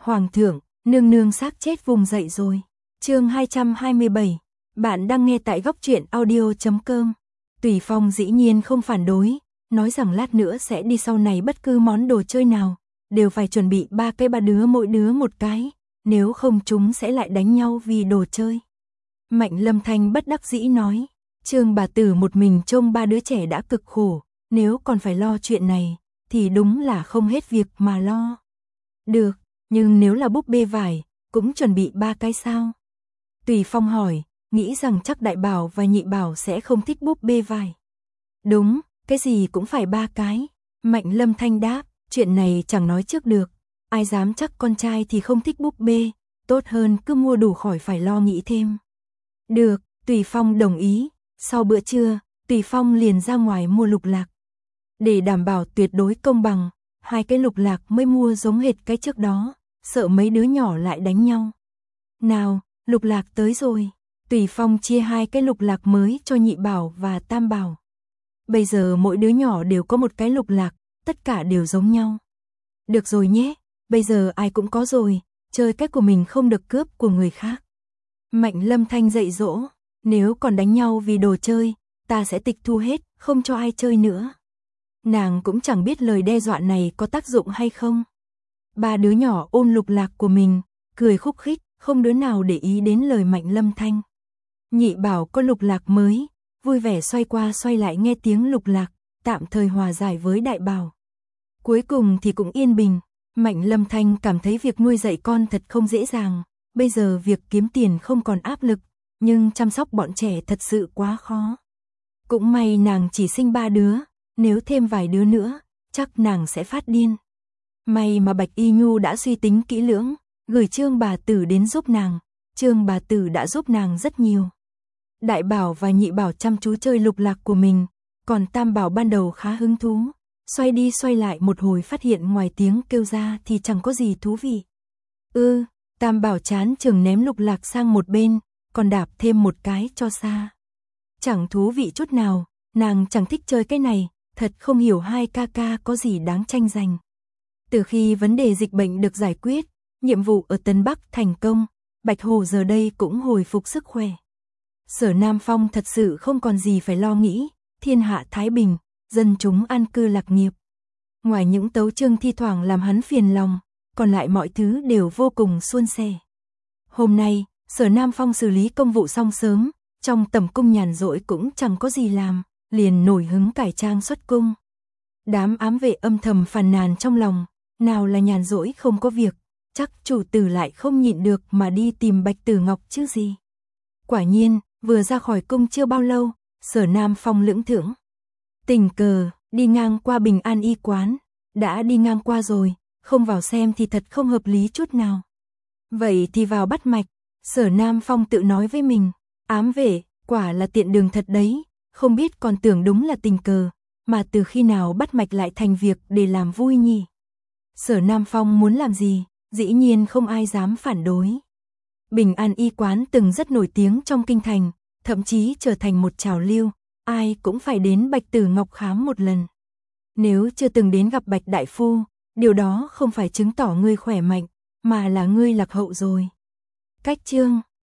Hoàng thượng, nương nương xác chết vùng dậy rồi. Chương 227. Bạn đang nghe tại góc truyện audio.com. Tùy Phong dĩ nhiên không phản đối, nói rằng lát nữa sẽ đi, sau này bất cứ món đồ chơi nào đều phải chuẩn bị 3 đứa mỗi đứa một cái, nếu không chúng sẽ lại đánh nhau vì đồ chơi. Mạnh Lâm Thanh bất đắc dĩ nói, Trương bà tử một mình trông 3 đứa trẻ đã cực khổ, nếu còn phải lo chuyện này thì đúng là không hết việc mà lo. Được, nhưng nếu là búp bê vải, cũng chuẩn bị 3 cái sao? Tùy Phong hỏi, nghĩ rằng chắc Đại Bảo và Nhị Bảo sẽ không thích búp bê vải. Đúng, cái gì cũng phải 3 cái. Mạnh Lâm Thanh đáp, chuyện này chẳng nói trước được. Ai dám chắc con trai thì không thích búp bê, tốt hơn cứ mua đủ khỏi phải lo nghĩ thêm. Được, Tùy Phong đồng ý. Sau bữa trưa, Tùy Phong liền ra ngoài mua lục lạc. Để đảm bảo tuyệt đối công bằng, 2 cái lục lạc mới mua giống hệt cái trước đó, sợ mấy đứa nhỏ lại đánh nhau. Nào, lục lạc tới rồi. Tùy Phong chia 2 cái lục lạc mới cho Nhị Bảo và Tam Bảo. Bây giờ mỗi đứa nhỏ đều có một cái lục lạc, tất cả đều giống nhau. Được rồi nhé, bây giờ ai cũng có rồi, chơi cái của mình không được cướp của người khác. Mạnh Lâm Thanh dạy dỗ, nếu còn đánh nhau vì đồ chơi, ta sẽ tịch thu hết, không cho ai chơi nữa. Nàng cũng chẳng biết lời đe dọa này có tác dụng hay không. 3 đứa nhỏ ôm lục lạc của mình, cười khúc khích, không đứa nào để ý đến lời Mạnh Lâm Thanh. Nhị Bảo có lục lạc mới, vui vẻ xoay qua xoay lại nghe tiếng lục lạc, tạm thời hòa giải với Đại Bảo. Cuối cùng thì cũng yên bình, Mạnh Lâm Thanh cảm thấy việc nuôi dạy con thật không dễ dàng, bây giờ việc kiếm tiền không còn áp lực, nhưng chăm sóc bọn trẻ thật sự quá khó. Cũng may nàng chỉ sinh 3 đứa, nếu thêm vài đứa nữa, chắc nàng sẽ phát điên. May mà Bạch Y Nhu đã suy tính kỹ lưỡng, gửi Trương bà tử đến giúp nàng, Trương bà tử đã giúp nàng rất nhiều. Đại Bảo và Nhị Bảo chăm chú chơi lục lạc của mình, còn Tam Bảo ban đầu khá hứng thú, xoay đi xoay lại một hồi phát hiện ngoài tiếng kêu ra thì chẳng có gì thú vị. Tam Bảo chán chừng ném lục lạc sang một bên, còn đạp thêm một cái cho xa. Chẳng thú vị chút nào, nàng chẳng thích chơi cái này, thật không hiểu 2 ca ca có gì đáng tranh giành. Từ khi vấn đề dịch bệnh được giải quyết, nhiệm vụ ở Tân Bắc thành công, Bạch Hồ giờ đây cũng hồi phục sức khỏe. Sở Nam Phong thật sự không còn gì phải lo nghĩ, thiên hạ thái bình, dân chúng an cư lạc nghiệp. Ngoài những tấu chương thi thoảng làm hắn phiền lòng, còn lại mọi thứ đều vô cùng suôn sẻ. Hôm nay, Sở Nam Phong xử lý công vụ xong sớm, trong tẩm cung nhàn rỗi cũng chẳng có gì làm, liền nổi hứng cải trang xuất cung. Đám ám vệ âm thầm phàn nàn trong lòng, nào là nhàn rỗi không có việc, chắc chủ tử lại không nhịn được mà đi tìm Bạch Tử Ngọc chứ gì. Quả nhiên, vừa ra khỏi cung chưa bao lâu, Sở Nam Phong lững thững. Tình cờ, đi ngang qua Bình An y quán, đã đi ngang qua rồi, không vào xem thì thật không hợp lý chút nào. Vậy thì vào bắt mạch, Sở Nam Phong tự nói với mình, ám vệ, quả là tiện đường thật đấy, không biết còn tưởng đúng là tình cờ, mà từ khi nào bắt mạch lại thành việc để làm vui nhỉ. Sở Nam Phong muốn làm gì, dĩ nhiên không ai dám phản đối. Bình An y quán từng rất nổi tiếng trong kinh thành, thậm chí trở thành một trào lưu, ai cũng phải đến Bạch Tử Ngọc khám một lần. Nếu chưa từng đến gặp Bạch đại phu, điều đó không phải chứng tỏ ngươi khỏe mạnh, mà là ngươi lạc hậu rồi. Cách chương